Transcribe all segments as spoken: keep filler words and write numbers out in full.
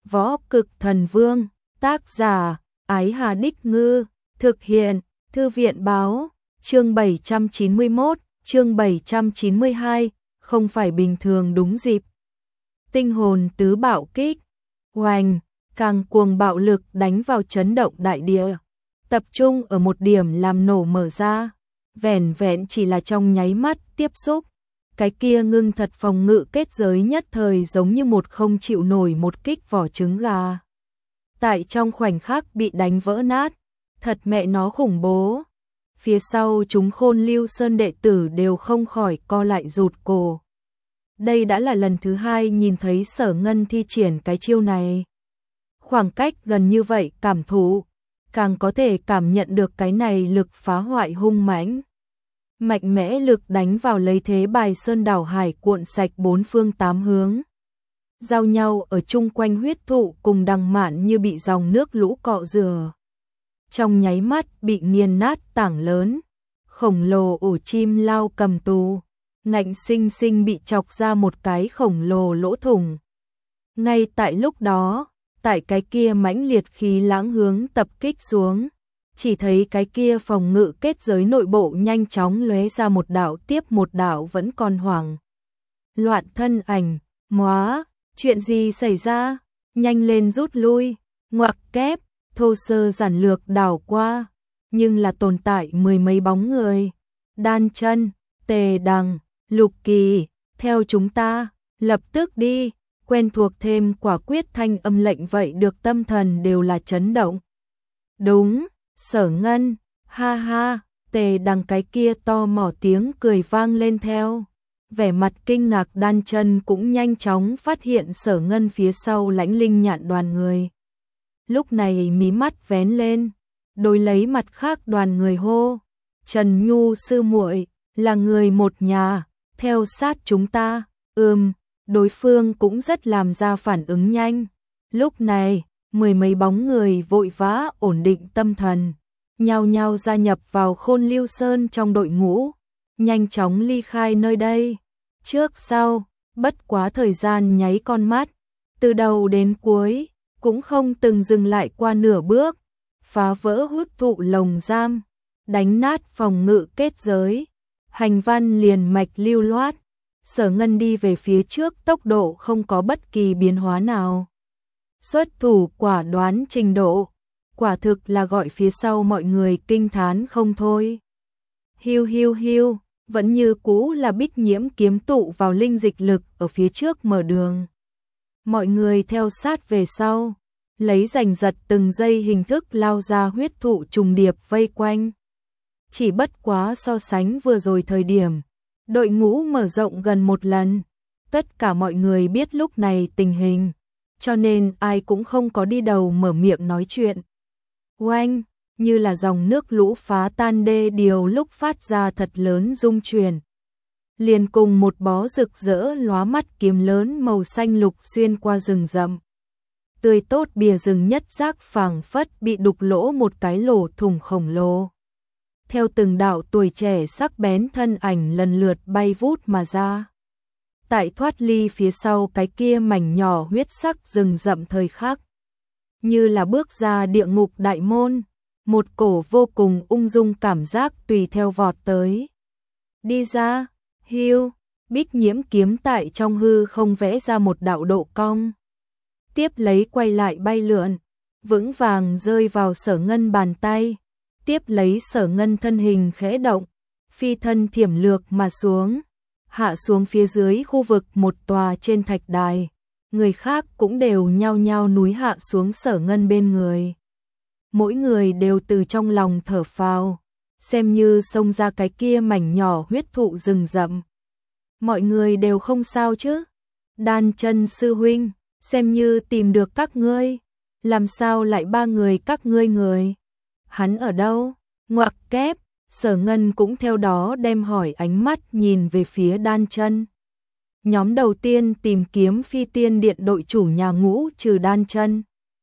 Võ Cực Thần Vương, tác giả, Ái Hà Đích Ngư, thực hiện, Thư viện Báo, chương bảy trăm chín mươi mốt, chương bảy trăm chín mươi hai, không phải bình thường đúng dịp. Tinh hồn tứ bạo kích, oanh, càng cuồng bạo lực đánh vào chấn động đại địa, tập trung ở một điểm làm nổ mở ra, vẻn vẹn chỉ là trong nháy mắt tiếp xúc. Cái kia ngưng thật phòng ngự kết giới nhất thời giống như một không chịu nổi một kích vỏ trứng gà. Tại trong khoảnh khắc bị đánh vỡ nát, thật mẹ nó khủng bố. Phía sau chúng Khôn Lưu Sơn đệ tử đều không khỏi co lại rụt cổ. Đây đã là lần thứ hai nhìn thấy Sở Ngân thi triển cái chiêu này. Khoảng cách gần như vậy cảm thụ, càng có thể cảm nhận được cái này lực phá hoại hung mãnh. Mạnh mẽ lực đánh vào lấy thế bài sơn đảo hải cuộn sạch bốn phương tám hướng. Giao nhau ở chung quanh huyết thụ cùng đằng mạn như bị dòng nước lũ cọ rửa. Trong nháy mắt bị nghiền nát tảng lớn, khổng lồ ổ chim lao cầm tù, ngạnh sinh sinh bị chọc ra một cái khổng lồ lỗ thủng. Ngay tại lúc đó, tại cái kia mãnh liệt khí lãng hướng tập kích xuống, chỉ thấy cái kia phòng ngự kết giới nội bộ nhanh chóng lóe ra một đạo tiếp một đạo vẫn còn hoảng loạn thân ảnh. Móa, chuyện gì xảy ra? Nhanh lên rút lui. Ngoặc kép, thô sơ giản lược đảo qua, nhưng là tồn tại mười mấy bóng người. Đan Chân, Tề Đằng, Lục Kỳ, theo chúng ta, lập tức đi. Quen thuộc thêm quả quyết thanh âm lệnh vậy được tâm thần đều là chấn động. Đúng, Sở Ngân, ha ha. Tề Đằng cái kia to mỏ tiếng cười vang lên theo. Vẻ mặt kinh ngạc Đan Chân cũng nhanh chóng phát hiện Sở Ngân phía sau Lãnh Linh Nhạn đoàn người. Lúc này mí mắt vén lên, đối lấy mặt khác đoàn người hô: Trần Nhu sư muội, là người một nhà, theo sát chúng ta. Ừm, đối phương cũng rất làm ra phản ứng nhanh. Lúc này, mười mấy bóng người vội vã ổn định tâm thần, nhao nhao gia nhập vào Khôn Lưu Sơn trong đội ngũ, nhanh chóng ly khai nơi đây. Trước sau, bất quá thời gian nháy con mắt, từ đầu đến cuối, cũng không từng dừng lại qua nửa bước, phá vỡ hút thụ lồng giam, đánh nát phòng ngự kết giới, hành văn liền mạch lưu loát. Sở Ngân đi về phía trước tốc độ không có bất kỳ biến hóa nào. Xuất thủ quả đoán trình độ, quả thực là gọi phía sau mọi người kinh thán không thôi. Hiu hiu hiu, vẫn như cũ là Bích Nhiễm kiếm tụ vào linh dịch lực ở phía trước mở đường. Mọi người theo sát về sau, lấy giành giật từng giây hình thức lao ra huyết thụ trùng điệp vây quanh. Chỉ bất quá so sánh vừa rồi thời điểm, đội ngũ mở rộng gần một lần. Tất cả mọi người biết lúc này tình hình, cho nên ai cũng không có đi đầu mở miệng nói chuyện. Oanh, như là dòng nước lũ phá tan đê điều lúc phát ra thật lớn rung chuyển. Liền cùng một bó rực rỡ lóa mắt kiếm lớn màu xanh lục xuyên qua rừng rậm. Tươi tốt bìa rừng nhất giác phảng phất bị đục lỗ một cái lỗ thủng khổng lồ. Theo từng đạo tuổi trẻ sắc bén thân ảnh lần lượt bay vút mà ra. Tại thoát ly phía sau cái kia mảnh nhỏ huyết sắc rừng rậm thời khắc, như là bước ra địa ngục đại môn, một cổ vô cùng ung dung cảm giác tùy theo vọt tới. Đi ra, hiu, Bích Nhiễm kiếm tại trong hư không vẽ ra một đạo độ cong. Tiếp lấy quay lại bay lượn, vững vàng rơi vào Sở Ngân bàn tay. Tiếp lấy Sở Ngân thân hình khẽ động, phi thân thiểm lược mà xuống, hạ xuống phía dưới khu vực một tòa trên thạch đài. Người khác cũng đều nhao nhao núi hạ xuống Sở Ngân bên người. Mỗi người đều từ trong lòng thở phào, xem như xông ra cái kia mảnh nhỏ huyết thụ rừng rậm. Mọi người đều không sao chứ? Đan Chân sư huynh, xem như tìm được các ngươi, làm sao lại ba người các ngươi người? Hắn ở đâu? Ngoặc kép, Sở Ngân cũng theo đó đem hỏi ánh mắt nhìn về phía Đan Chân. Nhóm đầu tiên tìm kiếm Phi Tiên Điện đội chủ nhà ngũ trừ Đan Chân,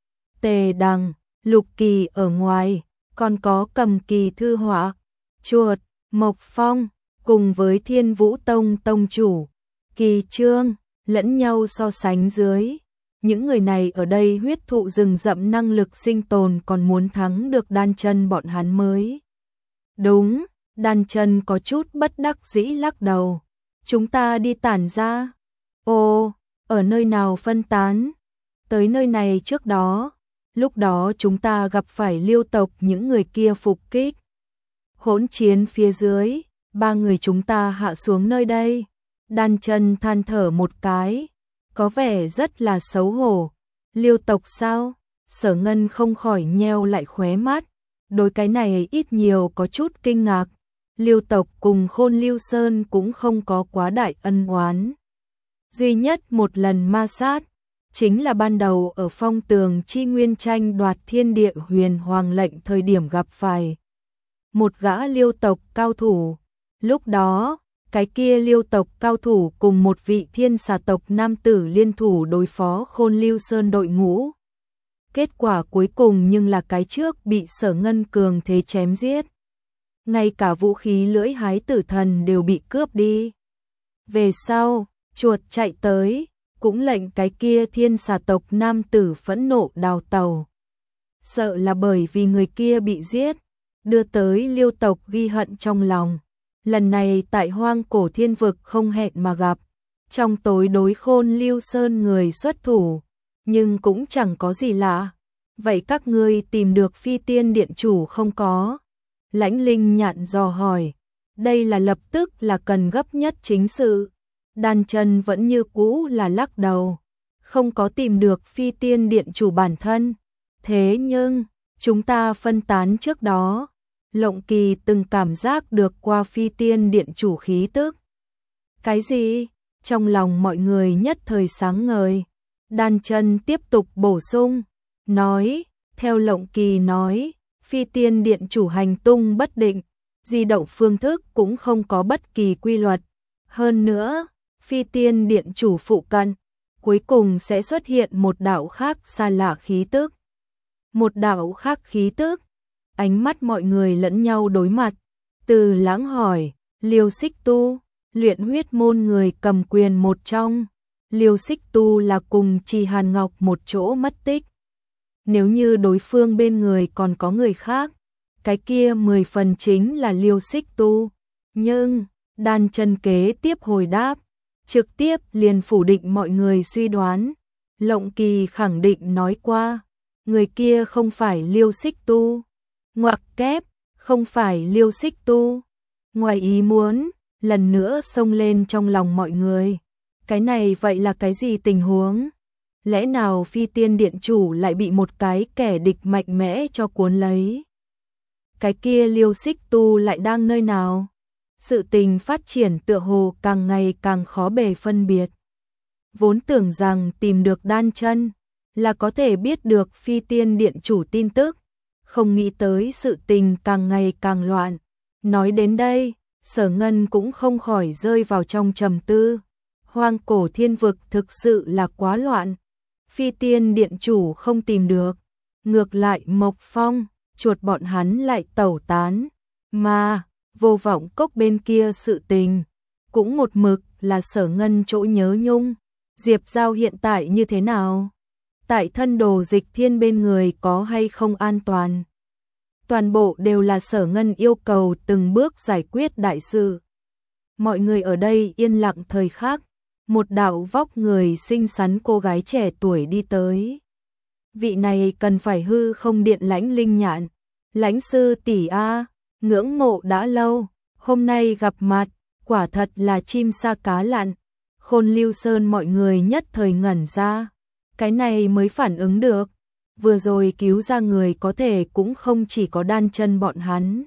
Tề Đằng, Lục Kỳ ở ngoài, còn có Cầm Kỳ Thư Họa, Chuột, Mộc Phong, cùng với Thiên Vũ Tông tông chủ, Kỳ Trương, lẫn nhau so sánh dưới. những người này ở đây huyết thụ rừng rậm năng lực sinh tồn còn muốn thắng được Đan Chân bọn hắn mới. Đúng, Đan Chân có chút bất đắc dĩ lắc đầu. Chúng ta đi tản ra. Ồ, ở nơi nào phân tán? Tới nơi này trước đó. Lúc đó chúng ta gặp phải Liêu tộc những người kia phục kích. Hỗn chiến phía dưới, ba người chúng ta hạ xuống nơi đây. Đan Chân than thở một cái, có vẻ rất là xấu hổ. Liêu tộc sao? Sở Ngân không khỏi nheo lại khóe mắt. Đối cái này ít nhiều có chút kinh ngạc. Liêu tộc cùng Khôn Lưu Sơn cũng không có quá đại ân oán. Duy nhất một lần ma sát, chính là ban đầu ở Phong Tường Chi Nguyên tranh đoạt Thiên Địa Huyền Hoàng lệnh thời điểm gặp phải một gã Liêu tộc cao thủ. Lúc đó, cái kia Liêu tộc cao thủ cùng một vị Thiên Xà tộc nam tử liên thủ đối phó Khôn Lưu Sơn đội ngũ. Kết quả cuối cùng nhưng là cái trước bị Sở Ngân cường thế chém giết. Ngay cả vũ khí lưỡi hái tử thần đều bị cướp đi. Về sau, chuột chạy tới, cũng lệnh cái kia Thiên Xà tộc nam tử phẫn nộ đào tàu. Sợ là bởi vì người kia bị giết, đưa tới Liêu tộc ghi hận trong lòng. Lần này tại Hoang Cổ Thiên Vực không hẹn mà gặp, trong tối đối Khôn Lưu Sơn người xuất thủ, nhưng cũng chẳng có gì lạ. Vậy các ngươi tìm được Phi Tiên Điện chủ không có? Lãnh Linh Nhạn dò hỏi. Đây là lập tức là cần gấp nhất chính sự. Đan Chân vẫn như cũ là lắc đầu, không có tìm được Phi Tiên Điện chủ bản thân. Thế nhưng, chúng ta phân tán trước đó, Lộng Kỳ từng cảm giác được qua Phi Tiên Điện chủ khí tức. Cái gì? Trong lòng mọi người nhất thời sáng ngời. Đan Chân tiếp tục bổ sung, nói, theo Lộng Kỳ nói, Phi Tiên Điện chủ hành tung bất định, di động phương thức cũng không có bất kỳ quy luật. Hơn nữa, Phi Tiên Điện chủ phụ cận, cuối cùng sẽ xuất hiện một đạo khác xa lạ khí tức. Một đạo khác khí tức. Ánh mắt mọi người lẫn nhau đối mặt. Từ Lãng hỏi, Liêu Xích Tu, luyện huyết môn người cầm quyền một trong. Liêu Xích Tu là cùng Trì Hàn Ngọc một chỗ mất tích. Nếu như đối phương bên người còn có người khác, cái kia mười phần chính là Liêu Xích Tu. Nhưng, Đan Chân kế tiếp hồi đáp, trực tiếp liền phủ định mọi người suy đoán. Lộng Kỳ khẳng định nói qua, người kia không phải Liêu Xích Tu. Ngoặc kép, không phải Liêu Xích Tu. Ngoài ý muốn, lần nữa xông lên trong lòng mọi người. Cái này vậy là cái gì tình huống? Lẽ nào Phi Tiên Điện chủ lại bị một cái kẻ địch mạnh mẽ cho cuốn lấy? Cái kia Liêu Xích Tu lại đang nơi nào? Sự tình phát triển tựa hồ càng ngày càng khó bề phân biệt. Vốn tưởng rằng tìm được Đan Chân là có thể biết được Phi Tiên Điện chủ tin tức, không nghĩ tới sự tình càng ngày càng loạn. Nói đến đây, Sở Ngân cũng không khỏi rơi vào trong trầm tư. Hoang Cổ Thiên Vực thực sự là quá loạn. Phi Tiên Điện chủ không tìm được, ngược lại Mộc Phong, chuột bọn hắn lại tẩu tán. Mà, Vô Vọng Cốc bên kia sự tình, cũng một mực là Sở Ngân chỗ nhớ nhung. Diệp Giao hiện tại như thế nào? Tại thân đồ Dịch Thiên bên người có hay không an toàn? Toàn bộ đều là Sở Ngân yêu cầu từng bước giải quyết đại sự. Mọi người ở đây yên lặng thời khắc, một đạo vóc người xinh xắn cô gái trẻ tuổi đi tới. Vị này cần phải hư không điện Lãnh Linh Nhạn. Lãnh sư tỷ a, ngưỡng mộ đã lâu, hôm nay gặp mặt, quả thật là chim sa cá lặn. Khôn Lưu Sơn mọi người nhất thời ngẩn ra, cái này mới phản ứng được. Vừa rồi cứu ra người có thể cũng không chỉ có Đan Chân bọn hắn.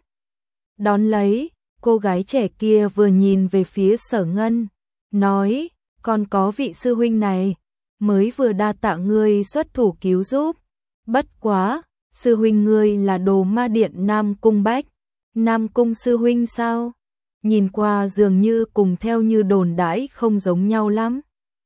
Đón lấy, cô gái trẻ kia vừa nhìn về phía Sở Ngân, nói, còn có vị sư huynh này, mới vừa đa tạ ngươi xuất thủ cứu giúp. Bất quá, sư huynh ngươi là Đồ Ma Điện Nam Cung Bách. Nam Cung sư huynh sao? Nhìn qua dường như cùng theo như đồn đãi không giống nhau lắm.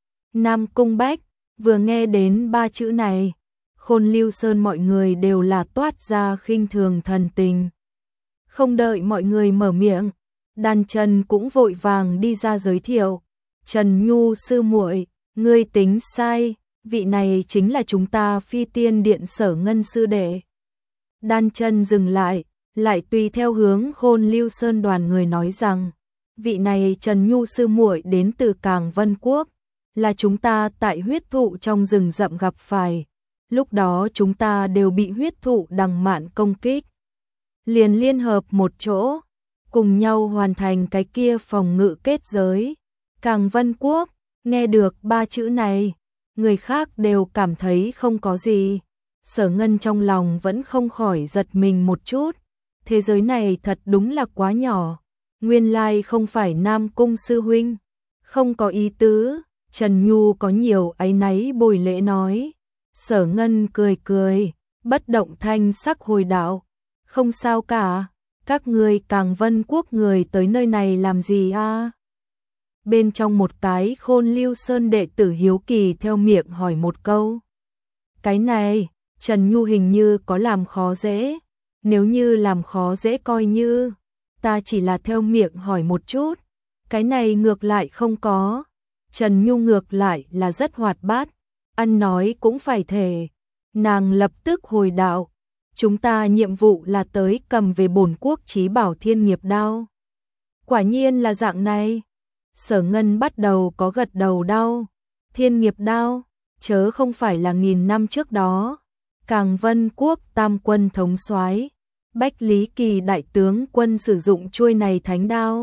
Nam Cung Bách, vừa nghe đến ba chữ này, Khôn Lưu Sơn mọi người đều là toát ra khinh thường thần tình. Không đợi mọi người mở miệng, Đan Chân cũng vội vàng đi ra giới thiệu. Trần Nhu sư muội, ngươi tính sai, vị này chính là chúng ta Phi Tiên Điện Sở Ngân sư đệ. Đan Chân dừng lại, lại tùy theo hướng Khôn Lưu Sơn đoàn người nói rằng, vị này Trần Nhu sư muội đến từ Càng Vân Quốc, là chúng ta tại huyết thụ trong rừng rậm gặp phải. Lúc đó chúng ta đều bị huyết thụ đằng mạn công kích. Liền liên hợp một chỗ, cùng nhau hoàn thành cái kia phòng ngự kết giới. Càng Vân Quốc, nghe được ba chữ này, người khác đều cảm thấy không có gì. Sở Ngân trong lòng vẫn không khỏi giật mình một chút. Thế giới này thật đúng là quá nhỏ. Nguyên lai không phải Nam Cung sư huynh. Không có ý tứ. Trần Nhu có nhiều áy náy bồi lễ nói. Sở Ngân cười cười, bất động thanh sắc hồi đạo. Không sao cả, các người Càng Vân Quốc người tới nơi này làm gì a? Bên trong một cái Khôn Lưu Sơn đệ tử hiếu kỳ theo miệng hỏi một câu. Cái này, Trần Nhu hình như có làm khó dễ. Nếu như làm khó dễ coi như, ta chỉ là theo miệng hỏi một chút. Cái này ngược lại không có. Trần Nhu ngược lại là rất hoạt bát. Ăn nói cũng phải thể. Nàng lập tức hồi đạo. Chúng ta nhiệm vụ là tới cầm về bổn quốc chí bảo Thiên Nghiệp Đao. Quả nhiên là dạng này. Sở Ngân bắt đầu có gật đầu đau. Thiên Nghiệp Đao, chớ không phải là nghìn năm trước đó. Càng Vân Quốc tam quân thống soái, Bách Lý Kỳ đại tướng quân sử dụng chuôi này thánh đao.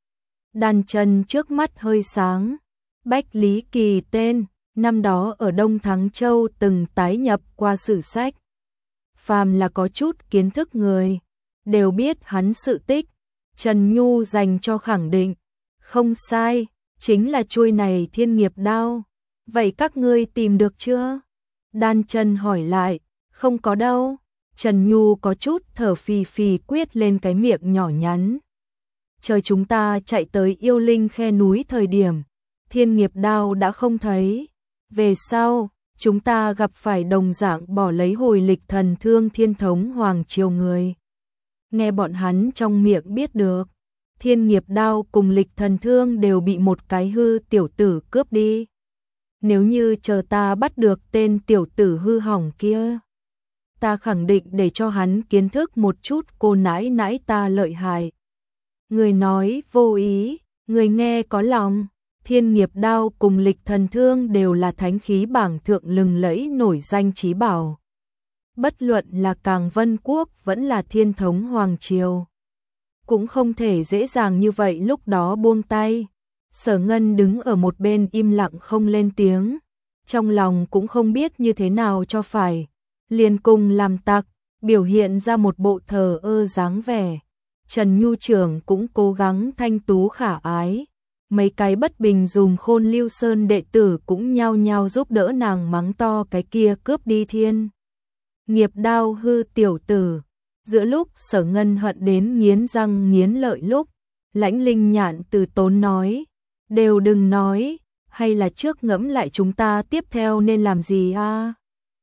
Đan Chân trước mắt hơi sáng. Bách Lý Kỳ tên, năm đó ở Đông Thắng Châu từng tái nhập qua sử sách. Phàm là có chút kiến thức người, đều biết hắn sự tích. Trần Nhu dành cho khẳng định. Không sai, chính là chuôi này Thiên Nghiệp Đao. Vậy các ngươi tìm được chưa? Đan Chân hỏi lại. Không có đâu. Trần Nhu có chút thở phì phì quyết lên cái miệng nhỏ nhắn. Trời, chúng ta chạy tới Yêu Linh khe núi thời điểm, Thiên Nghiệp Đao đã không thấy. Về sau, chúng ta gặp phải đồng dạng bỏ lấy hồi lịch thần thương Thiên Thống Hoàng Triều người. Nghe bọn hắn trong miệng biết được, Thiên Nghiệp Đao cùng lịch thần thương đều bị một cái hư tiểu tử cướp đi. Nếu như chờ ta bắt được tên tiểu tử hư hỏng kia, ta khẳng định để cho hắn kiến thức một chút cô nãi nãi ta lợi hại. Người nói vô ý, người nghe có lòng. Thiên Nghiệp Đao cùng lịch thần thương đều là thánh khí bảng thượng lừng lẫy nổi danh chí bảo. Bất luận là Càng Vân Quốc vẫn là Thiên Thống Hoàng Triều, cũng không thể dễ dàng như vậy lúc đó buông tay. Sở Ngân đứng ở một bên im lặng không lên tiếng, trong lòng cũng không biết như thế nào cho phải. Liền cùng làm tặc, biểu hiện ra một bộ thờ ơ dáng vẻ. Trần Nhu trưởng cũng cố gắng thanh tú khả ái. Mấy cái bất bình dùm Khôn Lưu Sơn đệ tử cũng nhao nhao giúp đỡ nàng mắng to cái kia cướp đi Thiên Nghiệp Đao hư tiểu tử. Giữa lúc Sở Ngân hận đến nghiến răng nghiến lợi lúc, Lãnh Linh Nhạn từ tốn nói, đều đừng nói, hay là trước ngẫm lại chúng ta tiếp theo nên làm gì a? À?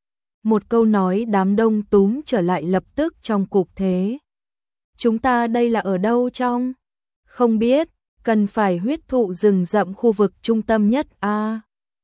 Một câu nói đám đông túm trở lại lập tức trong cục thế. Chúng ta đây là ở đâu trong? Không biết, cần phải huyết thụ rừng rậm khu vực trung tâm nhất a. À?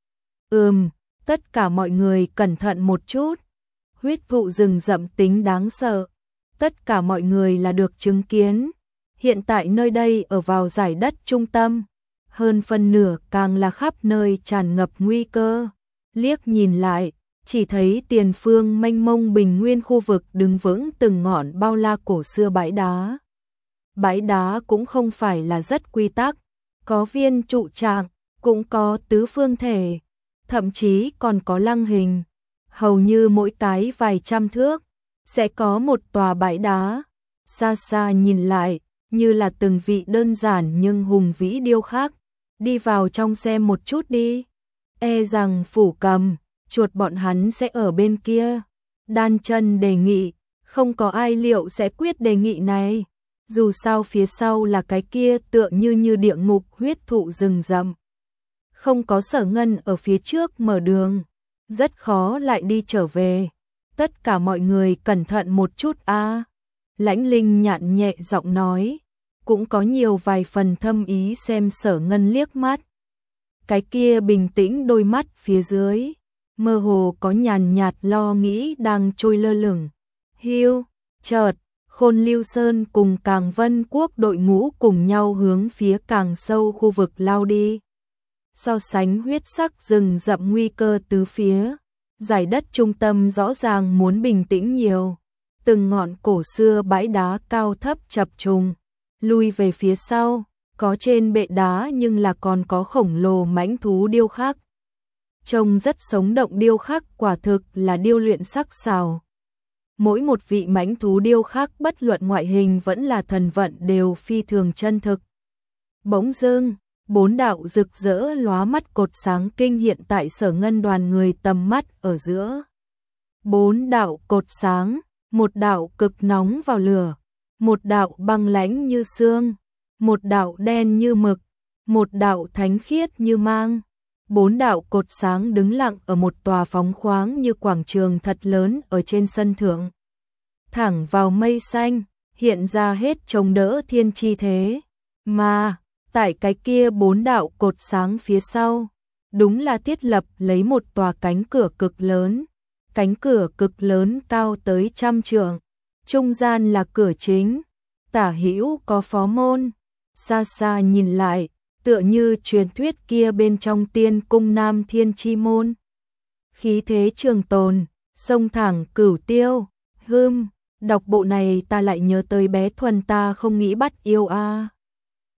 Ừm, tất cả mọi người cẩn thận một chút. Huyết thụ rừng rậm tính đáng sợ. Tất cả mọi người là được chứng kiến. Hiện tại nơi đây ở vào giải đất trung tâm. Hơn phân nửa càng là khắp nơi tràn ngập nguy cơ. Liếc nhìn lại, chỉ thấy tiền phương mênh mông bình nguyên khu vực đứng vững từng ngọn bao la cổ xưa bãi đá. Bãi đá cũng không phải là rất quy tắc, có viên trụ trạng, cũng có tứ phương thể, thậm chí còn có lăng hình. Hầu như mỗi cái vài trăm thước, sẽ có một tòa bãi đá. Xa xa nhìn lại, như là từng vị đơn giản nhưng hùng vĩ điêu khắc. Đi vào trong xem một chút đi. E rằng Phủ Cầm, chuột bọn hắn sẽ ở bên kia. Đan Chân đề nghị, không có ai liệu sẽ quyết đề nghị này. Dù sao phía sau là cái kia tựa như như địa ngục huyết thụ rừng rậm. Không có Sở Ngân ở phía trước mở đường, rất khó lại đi trở về. Tất cả mọi người cẩn thận một chút a. À. Lãnh Linh Nhạn nhẹ giọng nói, cũng có nhiều vài phần thâm ý xem Sở Ngân liếc mắt. Cái kia bình tĩnh đôi mắt phía dưới, mơ hồ có nhàn nhạt lo nghĩ đang trôi lơ lửng. Hiu, chợt, Khôn Lưu Sơn cùng Càng Vân Quốc đội ngũ cùng nhau hướng phía càng sâu khu vực lao đi. So sánh huyết sắc rừng rậm nguy cơ tứ phía, dải đất trung tâm rõ ràng muốn bình tĩnh nhiều. Từng ngọn cổ xưa bãi đá cao thấp chập trùng, lui về phía sau, có trên bệ đá nhưng là còn có khổng lồ mãnh thú điêu khắc. Trông rất sống động, điêu khắc quả thực là điêu luyện sắc sảo. Mỗi một vị mãnh thú điêu khắc bất luận ngoại hình vẫn là thần vận đều phi thường chân thực. Bỗng dưng, bốn đạo rực rỡ lóa mắt cột sáng kinh hiện tại Sở Ngân đoàn người tầm mắt ở giữa. Bốn đạo cột sáng, một đạo cực nóng vào lửa, một đạo băng lãnh như xương, một đạo đen như mực, một đạo thánh khiết như mang. Bốn đạo cột sáng đứng lặng ở một tòa phóng khoáng như quảng trường thật lớn ở trên sân thượng. Thẳng vào mây xanh, hiện ra hết chống đỡ thiên chi thế. Mà, tại cái kia bốn đạo cột sáng phía sau, đúng là thiết lập lấy một tòa cánh cửa cực lớn. Cánh cửa cực lớn cao tới trăm trượng, trung gian là cửa chính, tả hữu có phó môn. Xa xa nhìn lại, tựa như truyền thuyết kia bên trong tiên cung Nam Thiên Chi Môn. Khí thế trường tồn, sông thẳng cửu tiêu, hưm, đọc bộ này ta lại nhớ tới bé Thuần ta không nghĩ bắt yêu a.